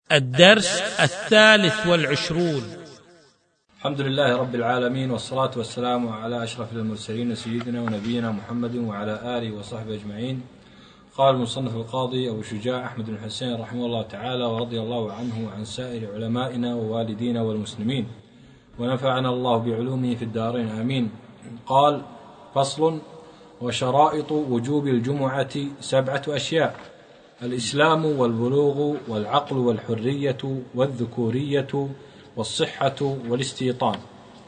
الدرس 23. الحمد لله رب العالمين، والصلاة والسلام على أشرف المرسلين سيدنا ونبينا محمد وعلى آله وصحبه أجمعين. قال المصنف القاضي أبو شجاع أحمد بن حسين رحمه الله تعالى ورضي الله عنه وعن سائر علمائنا ووالدينا والمسلمين، ونفعنا الله بعلومه في الدارين آمين. قال: فصل: وشرائط وجوب الجمعة 7 أشياء: الإسلام والبلوغ والعقل والحرية والذكورية والصحة والاستيطان.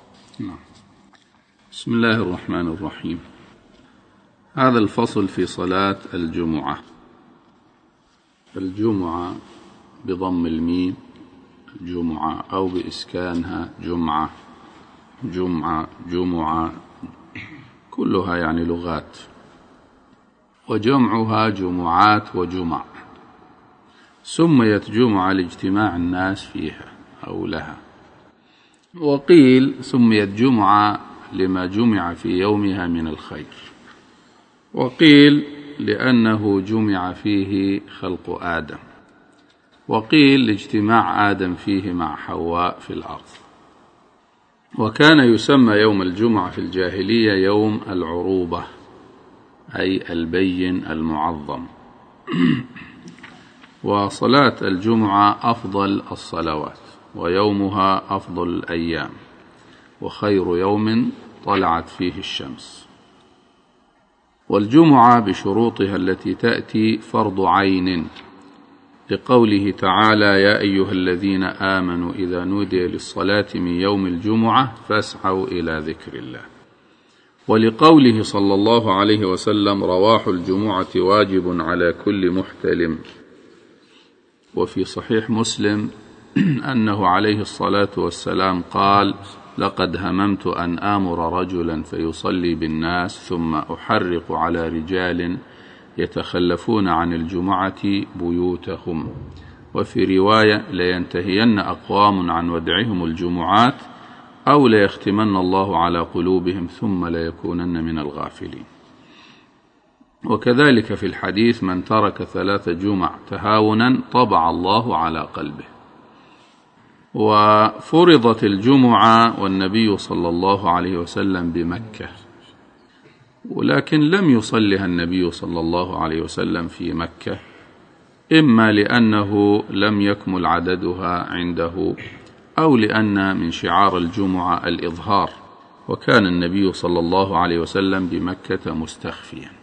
بسم الله الرحمن الرحيم. هذا الفصل في صلاة الجمعة. الجمعة بضم الميم جمعة، أو بإسكانها جمعة، جمعة، جمعة، كلها يعني لغات، وجمعها جمعات وجمع. سميت جمعة لاجتماع الناس فيها أو لها، وقيل سميت جمعة لما جمع في يومها من الخير، وقيل لأنه جمع فيه خلق آدم، وقيل لاجتماع آدم فيه مع حواء في الأرض. وكان يسمى يوم الجمعة في الجاهلية يوم العروبة، أي البين المعظم. وصلاة الجمعة أفضل الصلوات، ويومها أفضل الأيام، وخير يوم طلعت فيه الشمس. والجمعة بشروطها التي تأتي فرض عين، لقوله تعالى: يا أيها الذين آمنوا إذا نودي للصلاة من يوم الجمعة فاسعوا إلى ذكر الله. ولقوله صلى الله عليه وسلم: رواح الجمعة واجب على كل محتلم. وفي صحيح مسلم أنه عليه الصلاة والسلام قال: لقد هممت أن آمر رجلا فيصلي بالناس ثم أحرق على رجال يتخلفون عن الجمعة بيوتهم. وفي رواية: لينتهين أقوام عن ودعهم الجمعات، أو ليختمن الله على قلوبهم ثم ليكونن من الغافلين. وكذلك في الحديث: من ترك 3 جمع تهاونا طبع الله على قلبه. وفرضت الجمعة والنبي صلى الله عليه وسلم بمكة، ولكن لم يصلها النبي صلى الله عليه وسلم في مكة، إما لأنه لم يكمل عددها عنده، أو لأن من شعار الجمعة الإظهار، وكان النبي صلى الله عليه وسلم بمكة مستخفيا.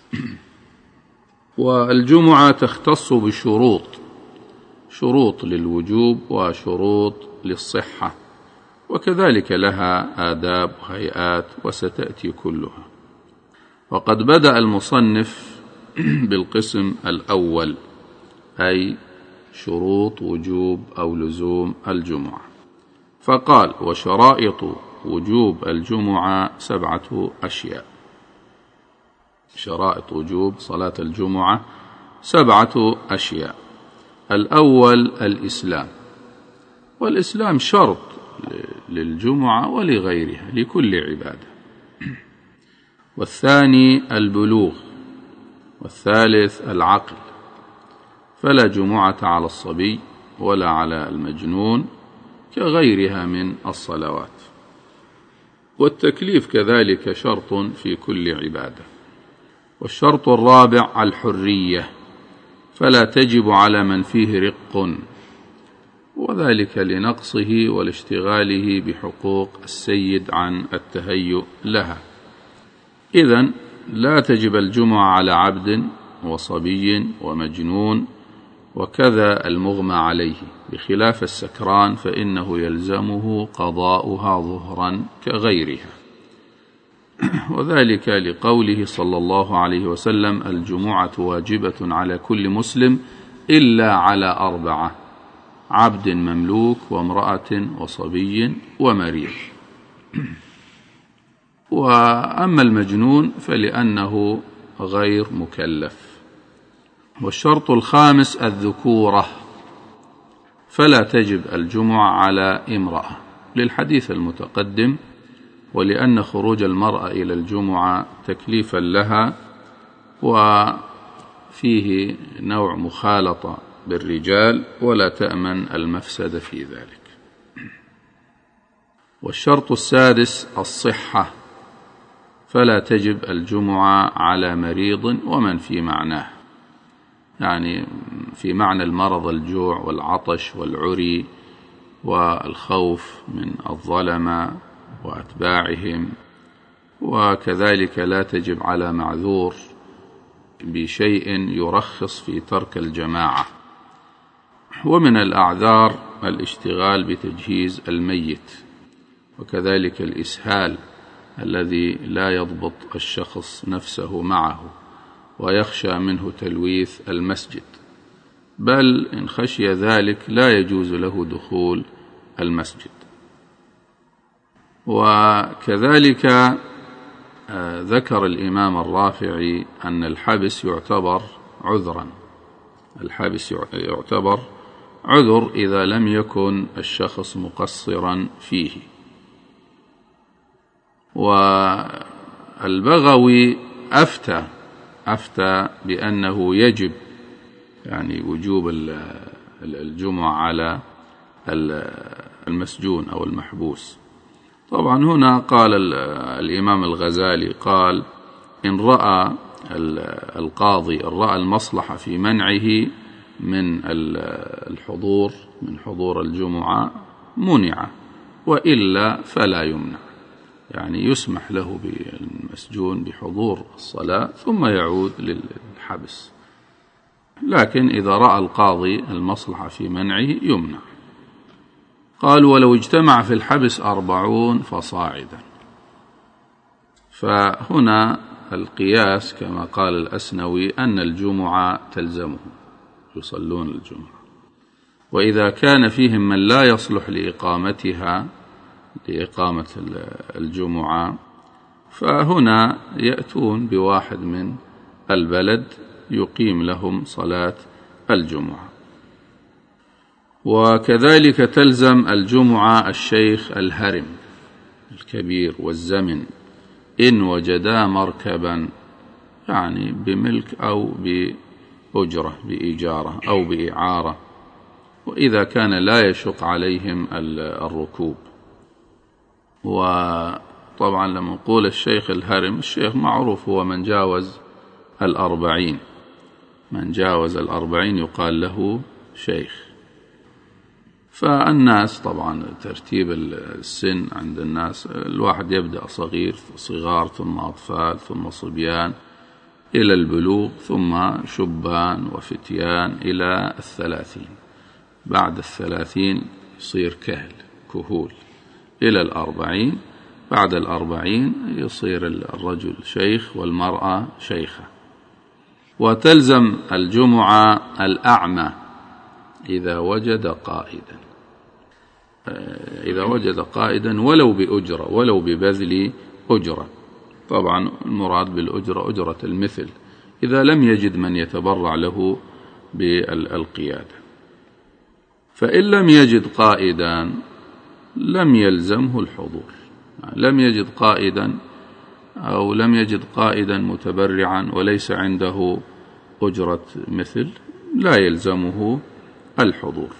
والجمعة تختص بشروط، شروط للوجوب وشروط للصحة، وكذلك لها آداب وهيئات وستأتي كلها. وقد بدأ المصنف بالقسم الأول، أي شروط وجوب أو لزوم الجمعة، فقال: وشرائط وجوب الجمعة 7 أشياء. شرائط وجوب صلاة الجمعة 7 أشياء. الأول الإسلام، والإسلام شرط للجمعة ولغيرها لكل عبادة. والثاني البلوغ. والثالث العقل، فلا جمعة على الصبي ولا على المجنون كغيرها من الصلوات. والتكليف كذلك شرط في كل عبادة. والشرط الرابع الحرية، فلا تجب على من فيه رق، وذلك لنقصه والاشتغاله بحقوق السيد عن التهيؤ لها. إذن لا تجب الجمعة على عبد وصبي ومجنون، وكذا المغمى عليه، بخلاف السكران فإنه يلزمه قضاؤها ظهرا كغيرها. وذلك لقوله صلى الله عليه وسلم: الجمعة واجبة على كل مسلم إلا على 4: عبد مملوك، وامرأة، وصبي، ومريض. وأما المجنون فلأنه غير مكلف. والشرط الخامس الذكورة، فلا تجب الجمعة على امرأة، للحديث المتقدم، ولأن خروج المرأة إلى الجمعة تكليفا لها، وفيه نوع مخالطة بالرجال ولا تأمن المفسد في ذلك. والشرط السادس الصحة، فلا تجب الجمعة على مريض ومن في معناه، يعني في معنى المرض الجوع والعطش والعري والخوف من الظلمة وأتباعهم، وكذلك لا تجب على معذور بشيء يرخص في ترك الجماعة. ومن الأعذار الاشتغال بتجهيز الميت، وكذلك الإسهال الذي لا يضبط الشخص نفسه معه ويخشى منه تلويث المسجد، بل إن خشي ذلك لا يجوز له دخول المسجد. وكذلك ذكر الإمام الرافعي أن الحبس يعتبر عذرا، الحبس يعتبر عذر إذا لم يكن الشخص مقصرا فيه. والبغوي أفتى بأنه يجب، يعني وجوب الجمعة على المسجون أو المحبوس. طبعا هنا قال الإمام الغزالي قال: إن رأى القاضي رأى المصلحة في منعه من الحضور، من حضور الجمعة، منع، وإلا فلا يمنع، يعني يسمح له بالمسجون بحضور الصلاة ثم يعود للحبس، لكن إذا رأى القاضي المصلحة في منعه يمنع. قال: ولو اجتمع في الحبس 40 فصاعدا. فهنا القياس كما قال الأسنوي أن الجمعة تلزمه، يصلون الجمعة، وإذا كان فيهم من لا يصلح لإقامة الجمعة فهنا يأتون بواحد من البلد يقيم لهم صلاة الجمعة. وكذلك تلزم الجمعة الشيخ الهرم الكبير والزمن إن وجدا مركبا، يعني بملك أو بأجرة، بإيجارة أو بإعارة، وإذا كان لا يشق عليهم الركوب. وطبعا لما نقول الشيخ الهرم، الشيخ معروف هو من جاوز 40، من جاوز 40 يقال له شيخ. فالناس طبعا ترتيب السن عند الناس، الواحد يبدأ صغار ثم أطفال ثم صبيان إلى البلوغ، ثم شبان وفتيان إلى 30، بعد 30 يصير كهول إلى 40، بعد 40 يصير الرجل شيخ والمرأة شيخة. وتلزم الجمعة الأعمى إذا وجد قائدا ولو بأجرة، ولو ببذل أجرة. طبعا المراد بالأجرة أجرة المثل، إذا لم يجد من يتبرع له بالقيادة. فإن لم يجد قائدا لم يلزمه الحضور، لم يجد قائدا أو لم يجد قائدا متبرعا وليس عنده أجرة مثل لا يلزمه الحضور.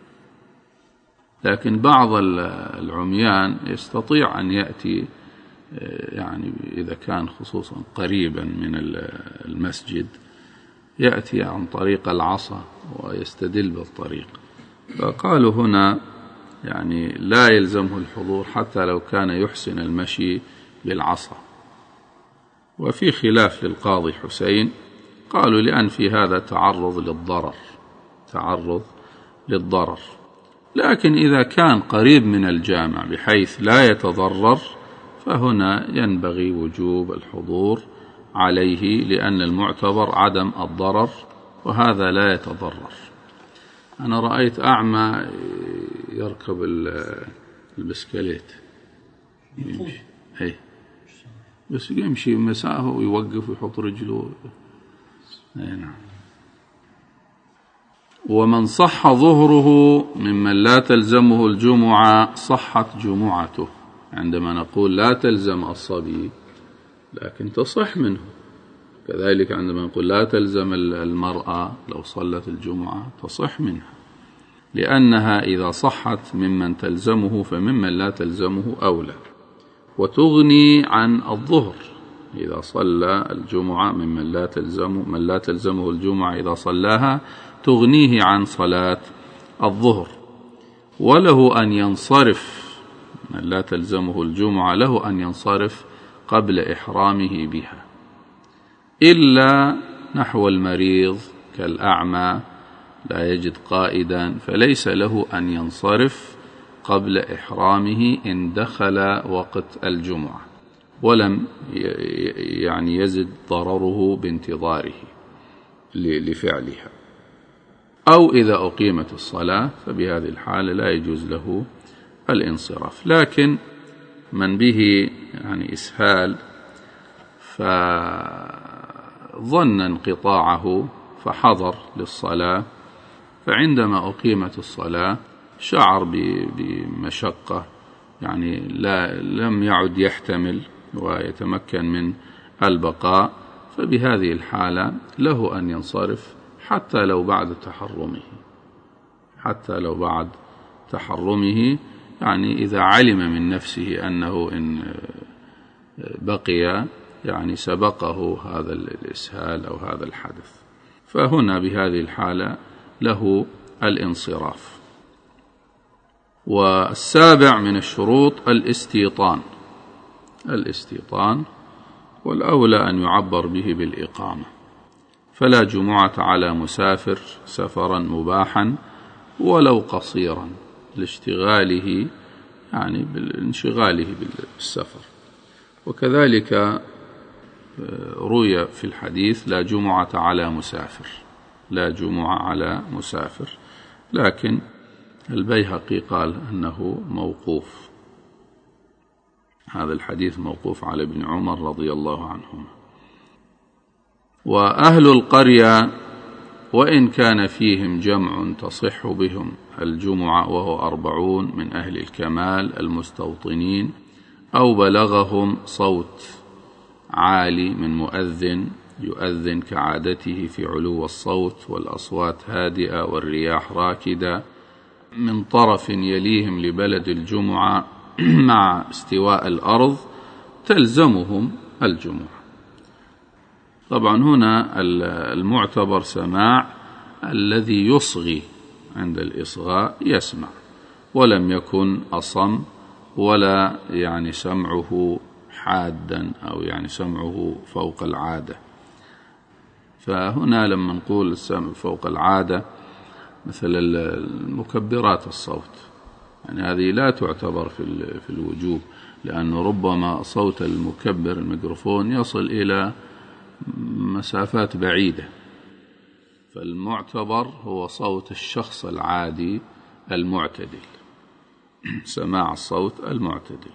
لكن بعض العميان يستطيع أن يأتي، يعني إذا كان خصوصا قريبا من المسجد، يأتي عن طريق العصا ويستدل بالطريق. فقالوا هنا يعني لا يلزمه الحضور حتى لو كان يحسن المشي بالعصا. وفي خلاف للقاضي حسين، قالوا لأن في هذا تعرض للضرر، لكن إذا كان قريب من الجامع بحيث لا يتضرر فهنا ينبغي وجوب الحضور عليه، لأن المعتبر عدم الضرر وهذا لا يتضرر. أنا رأيت أعمى يركب البسكليت يمشي، بس يمشي مسافة ويوقف ويحط رجله. نعم. ومن صح ظهره ممن لا تلزمه الجمعة صحت جمعته. عندما نقول لا تلزم الصبي لكن تصح منه، كذلك عندما نقول لا تلزم المرأة لو صلت الجمعة تصح منها، لأنها إذا صحت ممن تلزمه فممن لا تلزمه أولى، وتغني عن الظهر إذا صلى الجمعة ممن لا تلزمه الجمعة إذا صلاها تغنيه عن صلاة الظهر. وله أن ينصرف، من لا تلزمه الجمعة له أن ينصرف قبل إحرامه بها، إلا نحو المريض كالأعمى لا يجد قائدا فليس له أن ينصرف قبل إحرامه إن دخل وقت الجمعة ولم يعني يزد ضرره بانتظاره لفعلها، أو إذا أقيمت الصلاة فبهذه الحالة لا يجوز له الانصراف. لكن من به يعني إسهال فظن انقطاعه فحضر للصلاة، فعندما أقيمت الصلاة شعر بمشقة، يعني لم يعد يحتمل ويتمكن من البقاء، فبهذه الحالة له أن ينصرف حتى لو بعد تحرمه، يعني إذا علم من نفسه أنه إن بقي يعني سبقه هذا الإسهال أو هذا الحدث، فهنا بهذه الحالة له الانصراف. والسابع من الشروط الاستيطان، والأولى أن يعبر به بالإقامة، فلا جمعة على مسافر سفرا مباحا ولو قصيرا لاشتغاله يعني بالانشغاله بالسفر. وكذلك روي في الحديث لا جمعة على مسافر، لكن البيهقي قال أنه موقوف، هذا الحديث موقوف على ابن عمر رضي الله عنهما. وأهل القرية وإن كان فيهم جمع تصح بهم الجمعة وهو 40 من أهل الكمال المستوطنين، أو بلغهم صوت عالي من مؤذن يؤذن كعادته في علو الصوت والأصوات هادئة والرياح راكدة من طرف يليهم لبلد الجمعة مع استواء الأرض تلزمهم الجمعة. طبعا هنا المعتبر سماع الذي يصغي، عند الإصغاء يسمع ولم يكن أصم ولا يعني سمعه حادا أو يعني سمعه فوق العادة. فهنا لما نقول السمع فوق العادة مثل المكبرات الصوت، يعني هذه لا تعتبر في الوجوب، لأنه ربما صوت المكبر الميكروفون يصل إلى مسافات بعيدة، فالمعتبر هو صوت الشخص العادي المعتدل، سماع الصوت المعتدل.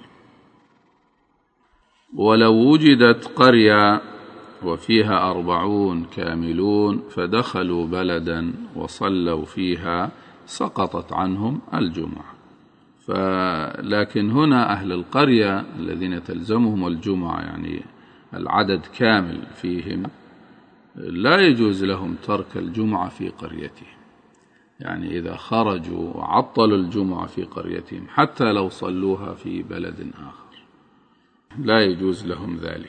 ولو وجدت قرية وفيها 40 كاملون فدخلوا بلدا وصلوا فيها سقطت عنهم الجمعة. لكن هنا أهل القرية الذين تلزمهم الجمعة يعني العدد كامل فيهم لا يجوز لهم ترك الجمعة في قريتهم، يعني إذا خرجوا وعطلوا الجمعة في قريتهم حتى لو صلوها في بلد آخر لا يجوز لهم ذلك.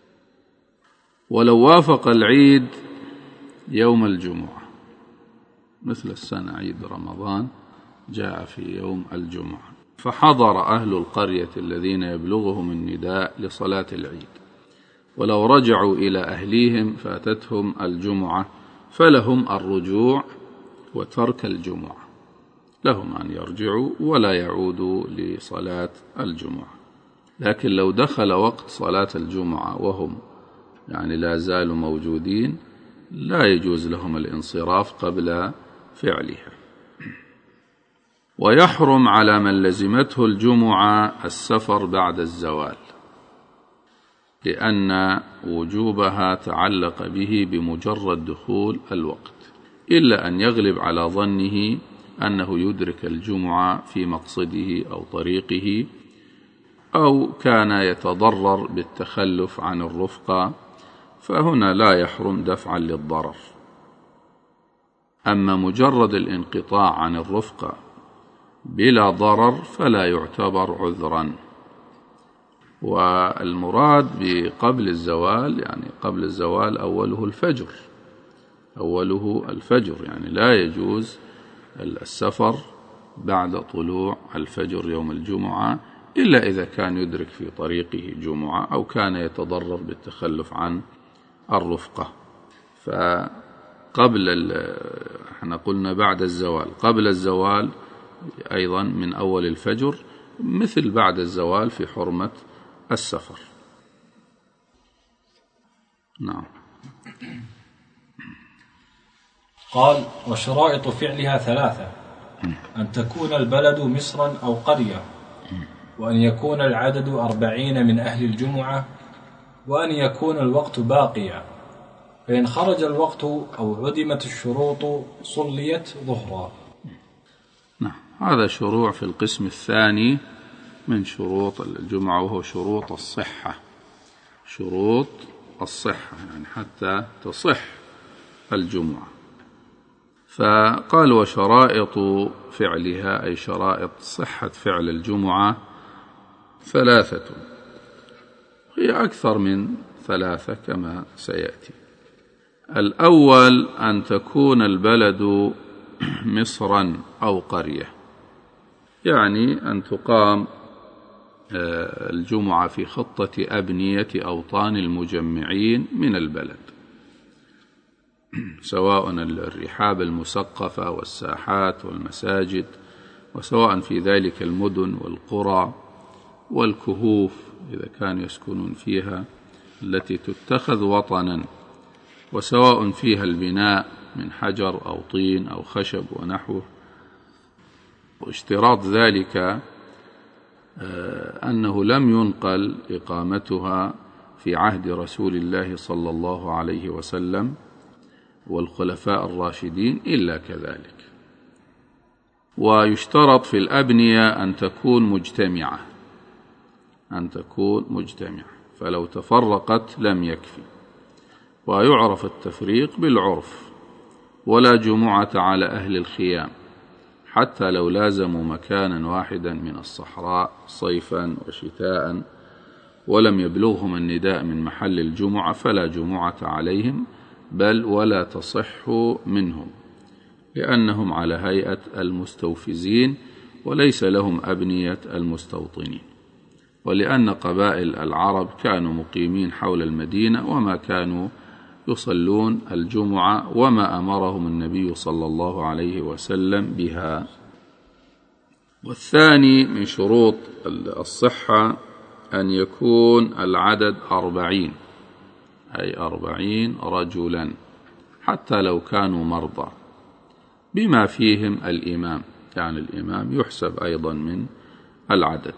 ولو وافق العيد يوم الجمعة، مثل السنة عيد رمضان جاء في يوم الجمعة، فحضر أهل القرية الذين يبلغهم النداء لصلاة العيد، ولو رجعوا إلى أهليهم فاتتهم الجمعة فلهم الرجوع وترك الجمعة، لهم أن يرجعوا ولا يعودوا لصلاة الجمعة. لكن لو دخل وقت صلاة الجمعة وهم يعني لا زالوا موجودين لا يجوز لهم الانصراف قبل فعلها. ويحرم على من لزمته الجمعة السفر بعد الزوال، لأن وجوبها تعلق به بمجرد دخول الوقت، إلا أن يغلب على ظنه أنه يدرك الجمعة في مقصده أو طريقه، أو كان يتضرر بالتخلف عن الرفقة فهنا لا يحرم دفعا للضرر. أما مجرد الانقطاع عن الرفقة بلا ضرر فلا يعتبر عذرا. والمراد بقبل الزوال يعني قبل الزوال أوله الفجر، يعني لا يجوز السفر بعد طلوع الفجر يوم الجمعة إلا إذا كان يدرك في طريقه جمعة أو كان يتضرر بالتخلف عن الرفقة. فقبل احنا قلنا بعد الزوال، قبل الزوال أيضا من أول الفجر مثل بعد الزوال في حرمة السفر. نعم. قال: وشرائط فعلها 3: أن تكون البلد مصرا أو قرية، وأن يكون العدد 40 من أهل الجمعة، وأن يكون الوقت باقيا، فإن خرج الوقت أو عدمت الشروط صليت ظهرا. نعم. هذا شروع في القسم الثاني من شروط الجمعة، وهو شروط الصحة. شروط الصحة يعني حتى تصح الجمعة. فقال: وشرائط فعلها أي شرائط صحة فعل الجمعة 3، هي أكثر من 3 كما سيأتي. الأول أن تكون البلد مصرا أو قرية، يعني أن تقام الجمعة في خطة أبنية أوطان المجمعين من البلد، سواء الرحاب المسقفة والساحات والمساجد، وسواء في ذلك المدن والقرى والكهوف إذا كانوا يسكنون فيها التي تتخذ وطنا، وسواء فيها البناء من حجر أو طين أو خشب ونحوه. واشتراط ذلك أنه لم ينقل إقامتها في عهد رسول الله صلى الله عليه وسلم والخلفاء الراشدين إلا كذلك. ويشترط في الأبنية أن تكون مجتمعة، فلو تفرقت لم يكفي. ويعرف التفريق بالعرف، ولا جمعة على أهل الخيام حتى لو لازموا مكانا واحدا من الصحراء صيفا وشتاء ولم يبلغهم النداء من محل الجمعة فلا جمعة عليهم، بل ولا تصح منهم، لأنهم على هيئة المستوفزين وليس لهم أبنية المستوطنين. ولأن قبائل العرب كانوا مقيمين حول المدينة وما كانوا يصلون الجمعة وما أمرهم النبي صلى الله عليه وسلم بها. والثاني من شروط الصحة أن يكون العدد 40، أي 40 رجلا، حتى لو كانوا مرضى، بما فيهم الإمام، يعني الإمام يحسب أيضا من العدد.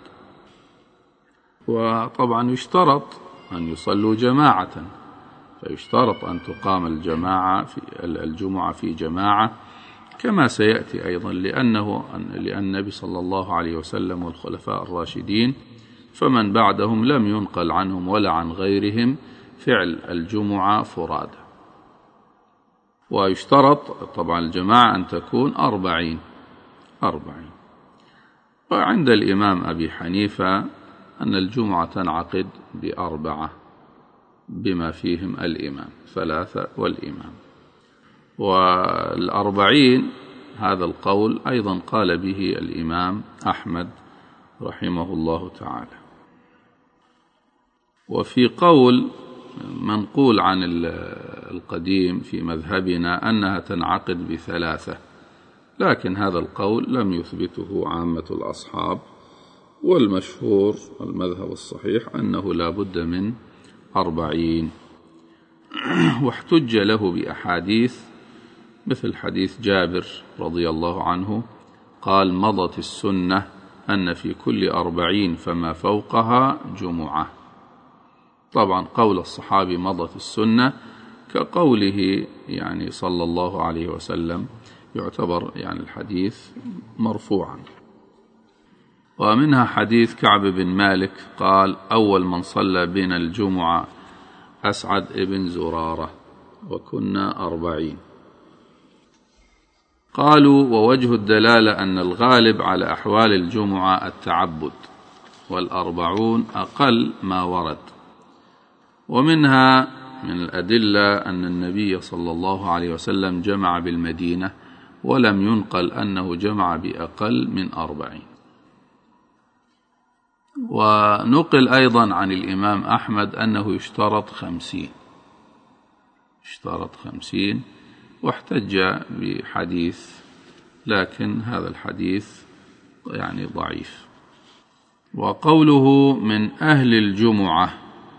وطبعا يشترط أن يصلوا جماعة، فيشترط أن تقام الجمعة في جماعة كما سيأتي أيضا، لأن النبي صلى الله عليه وسلم والخلفاء الراشدين فمن بعدهم لم ينقل عنهم ولا عن غيرهم فعل الجمعة فرادى. ويشترط طبعا الجماعة أن تكون 40. وعند الإمام أبي حنيفة أن الجمعة تنعقد ب4 بما فيهم الإمام، 3 والإمام. 40 هذا القول أيضا قال به الإمام أحمد رحمه الله تعالى. وفي قول منقول عن القديم في مذهبنا أنها تنعقد ب3، لكن هذا القول لم يثبته عامة الأصحاب، والمشهور المذهب الصحيح أنه لا بد من 40. واحتج له بأحاديث مثل حديث جابر رضي الله عنه قال: مضت السنة أن في كل 40 فما فوقها جمعة. طبعا قول الصحابي مضت السنة كقوله يعني صلى الله عليه وسلم، يعتبر يعني الحديث مرفوعا. ومنها حديث كعب بن مالك قال: أول من صلى بنا الجمعة أسعد ابن زرارة، وكنا 40. قالوا: ووجه الدلالة أن الغالب على أحوال الجمعة التعبد، 40 أقل ما ورد. ومنها من الأدلة أن النبي صلى الله عليه وسلم جمع بالمدينة، ولم ينقل أنه جمع بأقل من 40. ونقل أيضا عن الإمام أحمد أنه يشترط 50، واحتج بحديث، لكن هذا الحديث يعني ضعيف. وقوله من أهل الجمعة،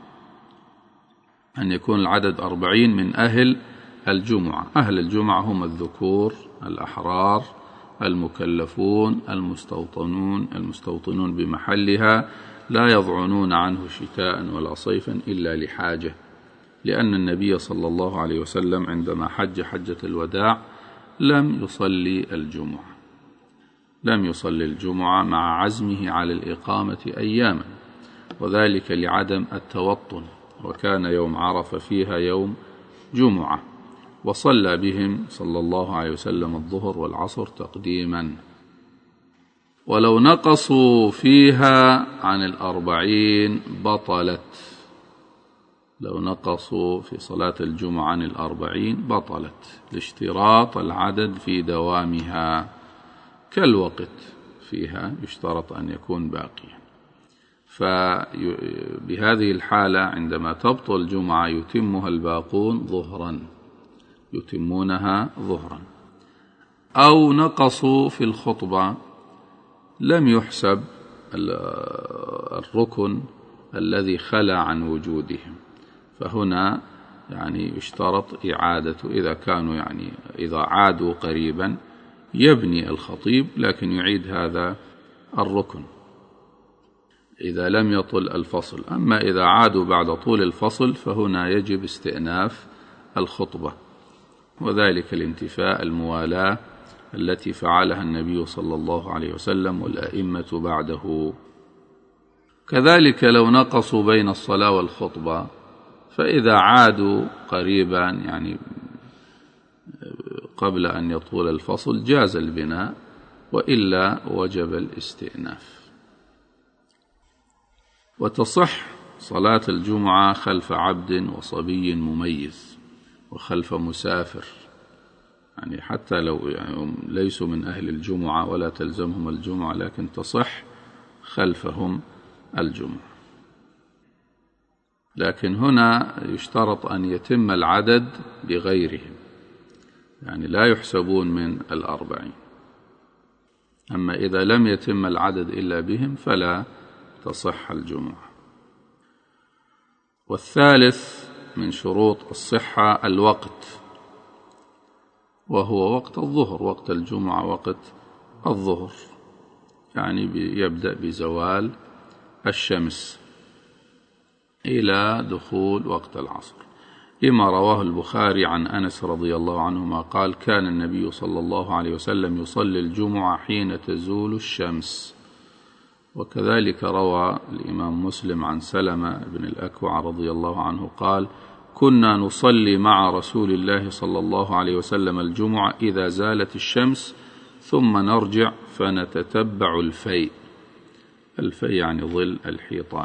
أن يكون العدد 40 من أهل الجمعة. أهل الجمعة هم الذكور الأحرار المكلفون المستوطنون بمحلها، لا يضعنون عنه شتاء ولا صيفا إلا لحاجة، لأن النبي صلى الله عليه وسلم عندما حج حجة الوداع لم يصلي الجمعة مع عزمه على الإقامة أياما، وذلك لعدم التوطن، وكان يوم عرفة فيها يوم جمعة، وصلى بهم صلى الله عليه وسلم الظهر والعصر تقديما. ولو نقصوا فيها عن 40 بطلت، لو نقصوا في صلاة الجمعة عن 40 بطلت، لاشتراط العدد في دوامها، كالوقت فيها يشترط أن يكون باقيا. فبهذه الحالة عندما تبطل الجمعة يتمها الباقون يتمونها ظهرا. أو نقصوا في الخطبة، لم يحسب الركن الذي خلى عن وجودهم، فهنا يعني يشترط إعادة، إذا عادوا قريبا يبني الخطيب، لكن يعيد هذا الركن إذا لم يطل الفصل. أما إذا عادوا بعد طول الفصل فهنا يجب استئناف الخطبة، وذلك لانتفاء الموالاة التي فعلها النبي صلى الله عليه وسلم والأئمة بعده. كذلك لو نقصوا بين الصلاة والخطبة، فإذا عادوا قريبا يعني قبل أن يطول الفصل جاز البناء، وإلا وجب الاستئناف. وتصح صلاة الجمعة خلف عبد وصبي مميز، وخلف مسافر، يعني حتى لو ليسوا من أهل الجمعة ولا تلزمهم الجمعة، لكن تصح خلفهم الجمعة. لكن هنا يشترط أن يتم العدد بغيرهم، يعني لا يحسبون من 40. أما إذا لم يتم العدد إلا بهم فلا تصح الجمعة. والثالث من شروط الصحة الوقت، وهو وقت الظهر. وقت الجمعة وقت الظهر، يعني يبدأ بزوال الشمس إلى دخول وقت العصر، لما رواه البخاري عن أنس رضي الله عنهما قال: كان النبي صلى الله عليه وسلم يصلي الجمعة حين تزول الشمس. وكذلك روى الإمام مسلم عن سلمة بن الأكوع رضي الله عنه قال: كنا نصلي مع رسول الله صلى الله عليه وسلم الجمعة إذا زالت الشمس، ثم نرجع فنتتبع الفيء يعني ظل الحيطان.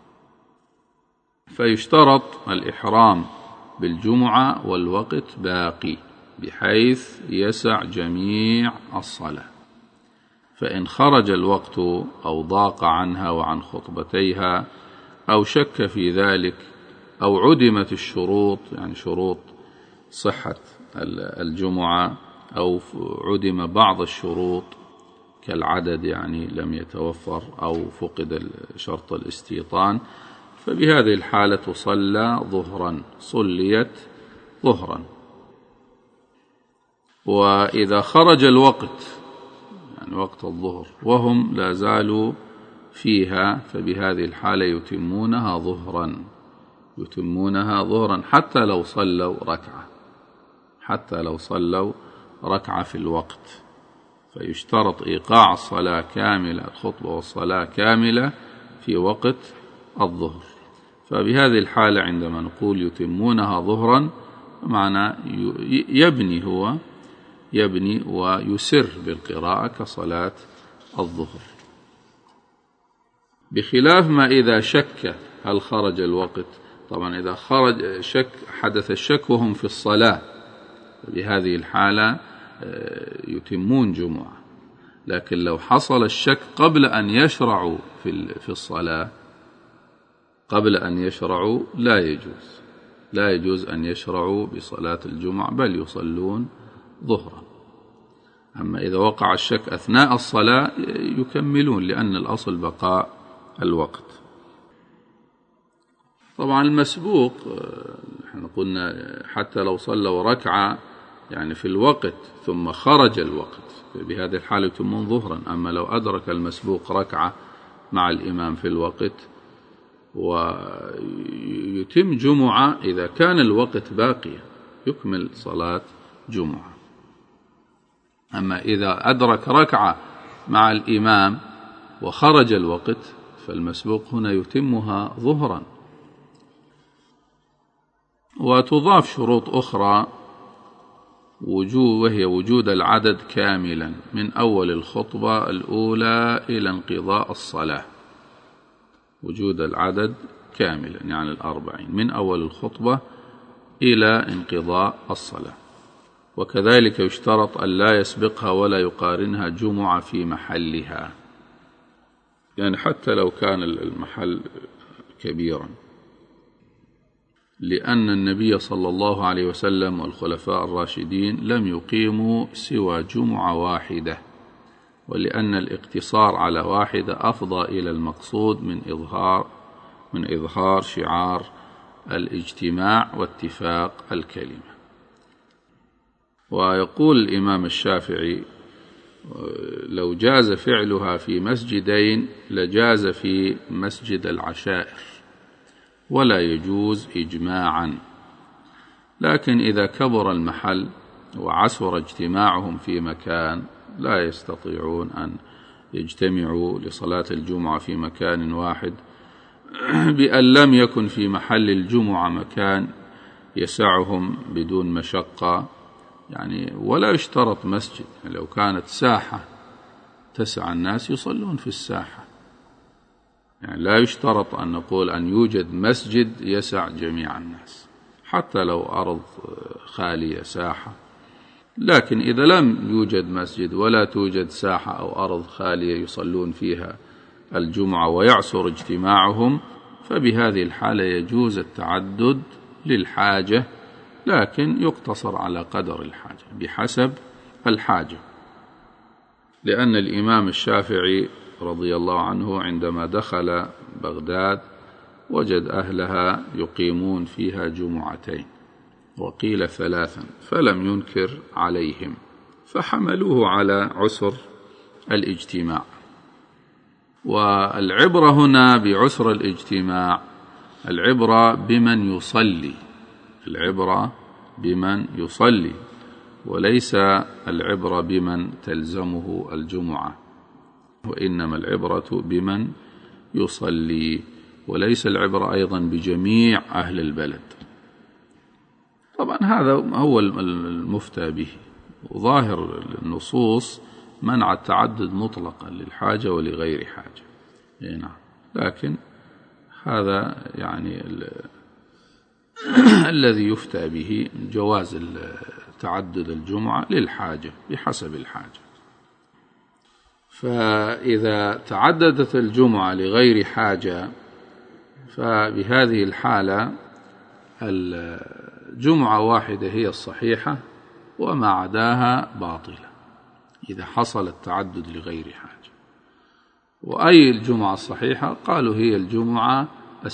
فيشترط الإحرام بالجمعة والوقت باقي، بحيث يسع جميع الصلاة. فإن خرج الوقت أو ضاق عنها وعن خطبتيها أو شك في ذلك أو عدمت الشروط، يعني شروط صحة الجمعة، أو عدم بعض الشروط كالعدد، يعني لم يتوفر أو فقد شرط الاستيطان، فبهذه الحالة صليت ظهرا. وإذا خرج الوقت، يعني وقت الظهر، وهم لا زالوا فيها، فبهذه الحالة يتمونها ظهرا حتى لو صلوا ركعة في الوقت. فيشترط إيقاع الصلاة كاملة، الخطبة والصلاة كاملة في وقت الظهر. فبهذه الحالة عندما نقول يتمونها ظهرا معنى يبني ويسر بالقراءة كصلاة الظهر، بخلاف ما إذا شك هل خرج الوقت. طبعا إذا حدث الشك وهم في الصلاة، بهذه الحالة يتمون جمعة. لكن لو حصل الشك قبل أن يشرعوا في الصلاة، قبل أن يشرعوا لا يجوز أن يشرعوا بصلاة الجمعة، بل يصلون ظهرا. أما إذا وقع الشك أثناء الصلاة يكملون، لأن الأصل بقاء الوقت. طبعا المسبوق احنا قلنا حتى لو صلوا ركعة يعني في الوقت ثم خرج الوقت، بهذه الحالة يتمون ظهرا. أما لو أدرك المسبوق ركعة مع الإمام في الوقت ويتم جمعة، إذا كان الوقت باقيا يكمل صلاة جمعة. أما إذا أدرك ركعة مع الإمام وخرج الوقت فالمسبوق هنا يتمها ظهرا. وتضاف شروط أخرى وهي وجود العدد كاملا من أول الخطبة الأولى إلى انقضاء الصلاة، وجود العدد كاملا يعني 40 من أول الخطبة إلى انقضاء الصلاة. وكذلك يشترط أن لا يسبقها ولا يقارنها جمعة في محلها، يعني حتى لو كان المحل كبيرا، لأن النبي صلى الله عليه وسلم والخلفاء الراشدين لم يقيموا سوى جمعة واحدة، ولأن الاقتصار على واحدة أفضى إلى المقصود من إظهار شعار الاجتماع واتفاق الكلمة. ويقول الإمام الشافعي: لو جاز فعلها في مسجدين لجاز في مسجد العشائر، ولا يجوز إجماعا. لكن إذا كبر المحل وعسر اجتماعهم في مكان لا يستطيعون أن يجتمعوا لصلاة الجمعة في مكان واحد، بأن لم يكن في محل الجمعة مكان يسعهم بدون مشقة، يعني ولا يشترط مسجد. يعني لو كانت ساحة تسع الناس يصلون في الساحة، يعني لا يشترط أن نقول أن يوجد مسجد يسع جميع الناس، حتى لو أرض خالية ساحة. لكن إذا لم يوجد مسجد ولا توجد ساحة أو أرض خالية يصلون فيها الجمعة ويعسر اجتماعهم، فبهذه الحالة يجوز التعدد للحاجة، لكن يقتصر على قدر الحاجة بحسب الحاجة. لأن الإمام الشافعي رضي الله عنه عندما دخل بغداد وجد أهلها يقيمون فيها جمعتين وقيل 3، فلم ينكر عليهم فحملوه على عسر الاجتماع. والعبرة هنا بعسر الاجتماع العبرة بمن يصلي، العبرة بمن يصلي، وليس العبرة بمن تلزمه الجمعة، وإنما العبرة بمن يصلي، وليس العبرة أيضا بجميع أهل البلد. طبعا هذا هو المفتى به، وظاهر النصوص منع التعدد مطلقا للحاجة ولغير حاجة. نعم، لكن هذا يعني الذي يفتى به جواز تعدد الجمعة للحاجة بحسب الحاجة. فإذا تعددت الجمعة لغير حاجة فبهذه الحالة الجمعة واحدة هي الصحيحة وما عداها باطلة إذا حصل التعدد لغير حاجة. وأي الجمعة الصحيحة؟ قالوا هي الجمعة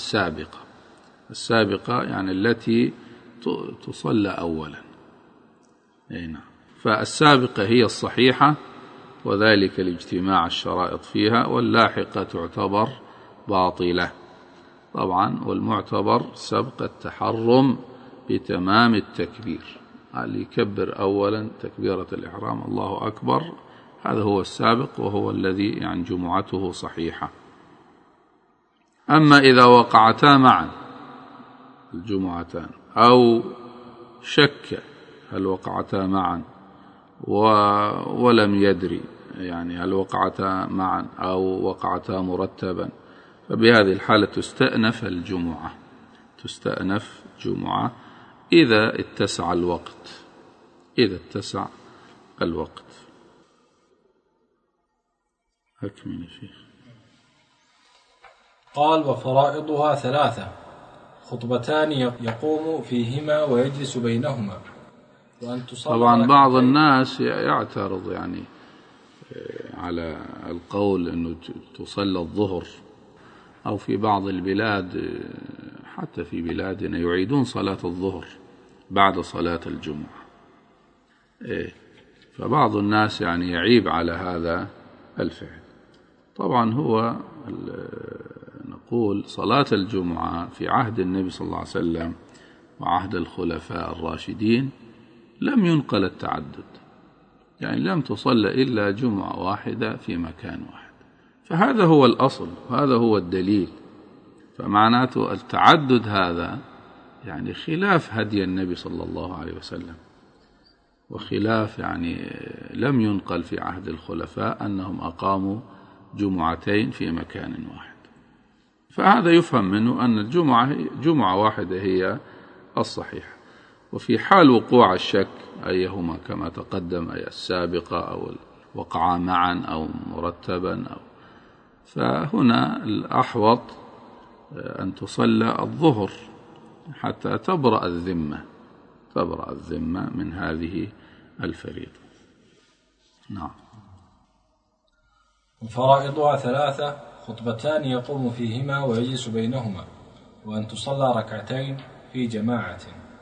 السابقة يعني التي تصلى أولا. نعم، فالسابقة هي الصحيحة وذلك لاجتماع الشرائط فيها، واللاحقة تعتبر باطلة طبعا. والمعتبر سبق التحرم بتمام التكبير، اللي يكبر أولا تكبيرة الإحرام الله أكبر، هذا هو السابق وهو الذي يعني جمعته صحيحة. أما إذا وقعتا معا الجمعتان، أو شك هل وقعتا معا ولم يدري يعني هل وقعتا معا أو وقعتا مرتبا، فبهذه الحالة تستأنف الجمعة، تستأنف جمعة إذا اتسع الوقت، إذا اتسع الوقت. أكمل شيخ. قال: وفرائضها 3: خطبتان يقوم فيهما ويجلس بينهما، وأن تصلى. طبعا بعض الناس يعترض يعني على القول أنه تصلى الظهر، أو في بعض البلاد حتى في بلادنا يعيدون صلاة الظهر بعد صلاة الجمعة. فبعض الناس يعني يعيب على هذا الفعل. طبعا هو نقول صلاة الجمعة في عهد النبي صلى الله عليه وسلم وعهد الخلفاء الراشدين لم ينقل التعدد، يعني لم تصلى إلا جمعة واحدة في مكان واحد، فهذا هو الأصل، هذا هو الدليل. فمعناته التعدد هذا يعني خلاف هدي النبي صلى الله عليه وسلم، وخلاف يعني لم ينقل في عهد الخلفاء أنهم أقاموا جمعتين في مكان واحد. فهذا يفهم منه أن الجمعة جمعة واحدة هي الصحيحة. وفي حال وقوع الشك أيهما كما تقدم، أي السابقة أو وقعا معا أو مرتبا فهنا الأحوط أن تصلى الظهر حتى تبرأ الذمة، تبرأ الذمة من هذه الفريضة. نعم. وفرائضها 3: خطبتان يقوم فيهما ويجلس بينهما، وأن تصلى ركعتين في جماعة.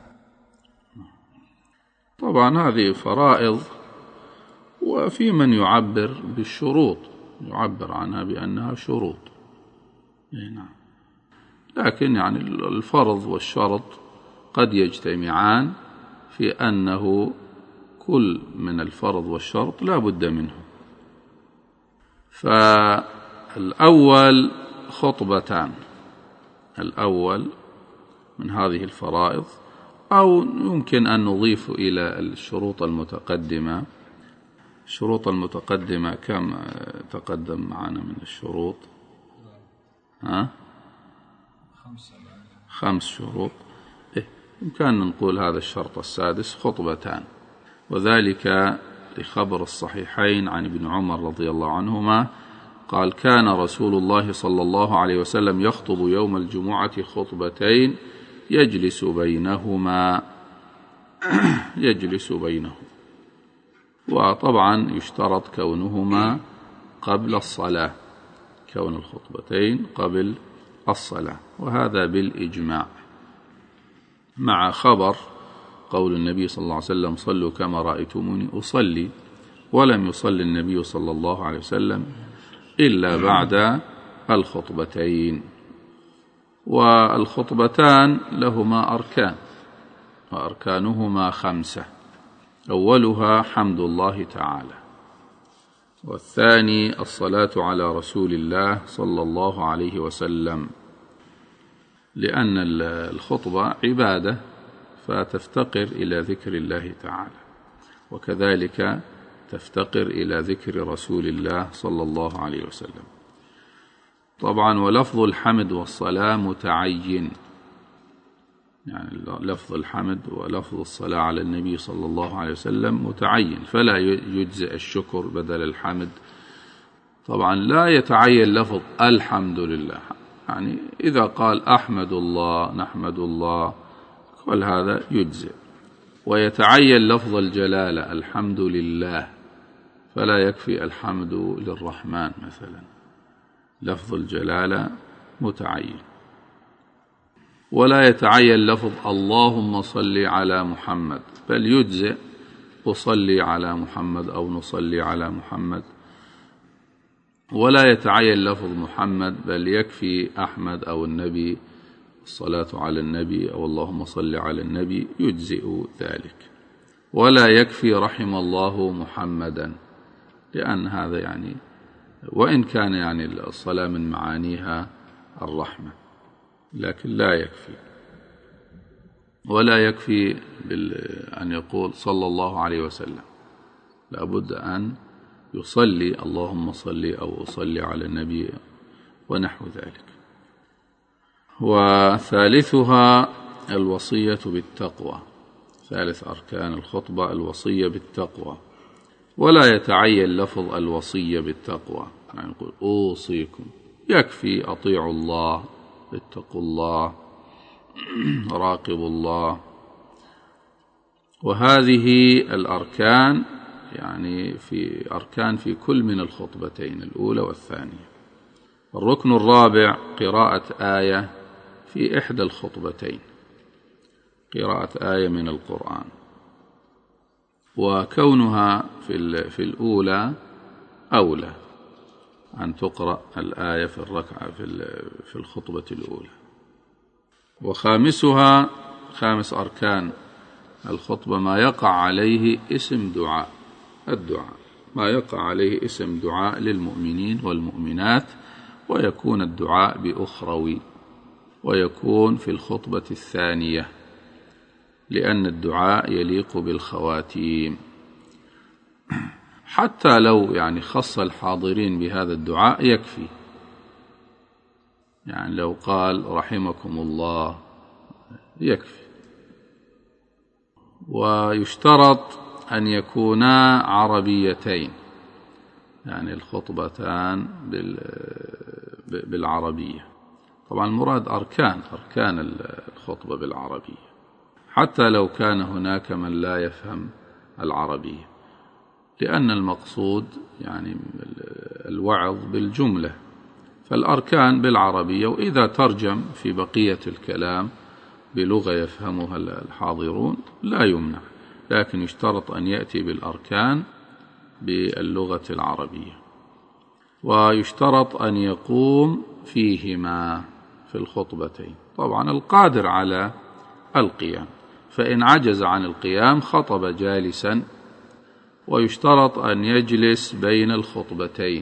طبعا هذه فرائض، وفي من يعبر بالشروط، يعبر عنها بأنها شروط. نعم. لكن يعني الفرض والشرط قد يجتمعان في أنه كل من الفرض والشرط لا بد منه. فالأول خطبتان، الأول من هذه الفرائض، أو يمكن أن نضيف إلى الشروط المتقدمة. الشروط المتقدمة كم تقدم معنا من الشروط؟ 5 شروط. يمكن نقول هذا الشرط السادس خطبتان، وذلك لخبر الصحيحين عن ابن عمر رضي الله عنهما قال: كان رسول الله صلى الله عليه وسلم يخطب يوم الجمعة خطبتين يجلس بينهما يجلس بينهما. وطبعا يشترط كونهما قبل الصلاة، كون الخطبتين قبل الصلاة، وهذا بالإجماع، مع خبر قول النبي صلى الله عليه وسلم: صلوا كما رأيتموني أصلي. ولم يصلي النبي صلى الله عليه وسلم إلا بعد الخطبتين. والخطبتان لهما أركان، وأركانهما 5: أولها حمد الله تعالى، والثاني الصلاة على رسول الله صلى الله عليه وسلم، لأن الخطبة عبادة فتفتقر إلى ذكر الله تعالى، وكذلك تفتقر إلى ذكر رسول الله صلى الله عليه وسلم. طبعا ولفظ الحمد والصلاة متعين، يعني لفظ الحمد ولفظ الصلاة على النبي صلى الله عليه وسلم متعين، فلا يجزئ الشكر بدل الحمد. طبعا لا يتعين لفظ الحمد لله، يعني إذا قال أحمد الله، نحمد الله، كل هذا يجزئ. ويتعين لفظ الجلالة الحمد لله، فلا يكفي الحمد للرحمن مثلا، لفظ الجلالة متعين. ولا يتعين لفظ اللهم صل على محمد، بل يجزئ أصلي على محمد أو نصلي على محمد. ولا يتعين لفظ محمد، بل يكفي أحمد أو النبي، الصلاة على النبي أو اللهم صل على النبي، يجزئ ذلك. ولا يكفي رحم الله محمدا، لأن هذا يعني وإن كان يعني الصلاة من معانيها الرحمة، لكن لا يكفي. ولا يكفي أن يقول صلى الله عليه وسلم، لابد أن يصلي اللهم صل أو أصلي على النبي ونحو ذلك. وثالثها الوصية بالتقوى، ثالث أركان الخطبة الوصية بالتقوى، ولا يتعين لفظ الوصية بالتقوى، يعني نقول أوصيكم، يكفي أطيعوا الله، اتقوا الله، راقبوا الله. وهذه الأركان يعني في أركان في كل من الخطبتين الأولى والثانية. الركن الرابع قراءة آية في إحدى الخطبتين، قراءة آية من القرآن، وكونها في الأولى أولى أن تقرأ الآية في الركعة في الخطبة الأولى. وخامسها، خامس أركان الخطبة ما يقع عليه اسم دعاء، الدعاء ما يقع عليه اسم دعاء للمؤمنين والمؤمنات، ويكون الدعاء بأخروي، ويكون في الخطبة الثانية، لأن الدعاء يليق بالخواتيم. حتى لو يعني خص الحاضرين بهذا الدعاء يكفي، يعني لو قال رحمكم الله يكفي. ويشترط أن يكونا عربيتين، يعني الخطبتان بالعربية. طبعا المراد أركان الخطبة بالعربية، حتى لو كان هناك من لا يفهم العربية، لأن المقصود يعني الوعظ بالجملة، فالأركان بالعربية، وإذا ترجم في بقية الكلام بلغة يفهمها الحاضرون لا يمنع، لكن يشترط أن يأتي بالأركان باللغة العربية. ويشترط أن يقوم فيهما في الخطبتين، طبعا القادر على القيام، فإن عجز عن القيام خطب جالسا. ويشترط أن يجلس بين الخطبتين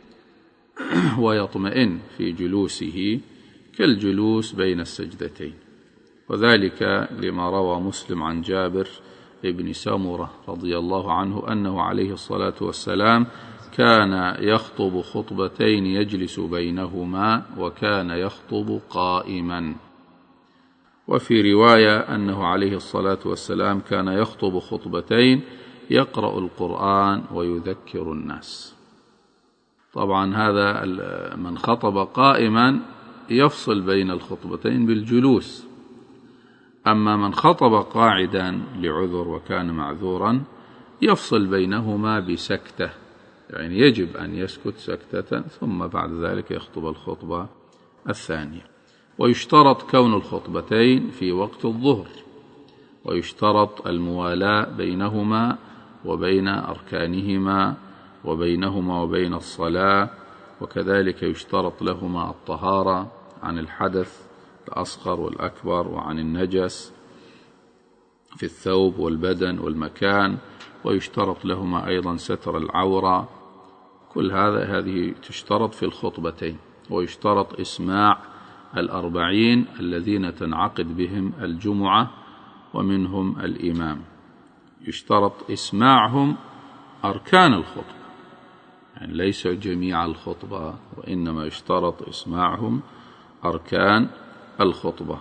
ويطمئن في جلوسه كالجلوس بين السجدتين، وذلك لما روى مسلم عن جابر بن سمرة رضي الله عنه أنه عليه الصلاة والسلام كان يخطب خطبتين يجلس بينهما، وكان يخطب قائما. وفي رواية أنه عليه الصلاة والسلام كان يخطب خطبتين يقرأ القرآن ويذكر الناس. طبعا هذا من خطب قائما يفصل بين الخطبتين بالجلوس، أما من خطب قاعدا لعذر وكان معذورا يفصل بينهما بسكتة، يعني يجب أن يسكت سكتة ثم بعد ذلك يخطب الخطبة الثانية. ويشترط كون الخطبتين في وقت الظهر، ويشترط الموالاة بينهما وبين أركانهما وبينهما وبين الصلاة، وكذلك يشترط لهما الطهارة عن الحدث الأصغر والأكبر وعن النجس في الثوب والبدن والمكان، ويشترط لهما أيضا ستر العورة. كل هذه تشترط في الخطبتين. ويشترط إسماع 40 الذين تنعقد بهم الجمعة ومنهم الإمام، يشترط إسماعهم أركان الخطبة، يعني ليس جميع الخطبة، وإنما يشترط إسماعهم أركان الخطبة.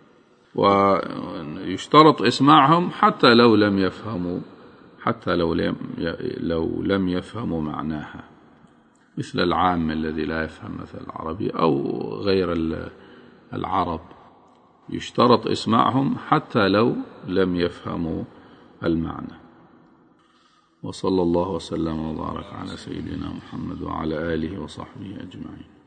ويشترط إسماعهم حتى لو لم يفهموا، حتى لو لم يفهموا معناها، مثل العام الذي لا يفهم مثل العربي أو غير العرب، يشترط إسماعهم حتى لو لم يفهموا المعنى. وصلى الله وسلم وبارك على سيدنا محمد وعلى آله وصحبه أجمعين.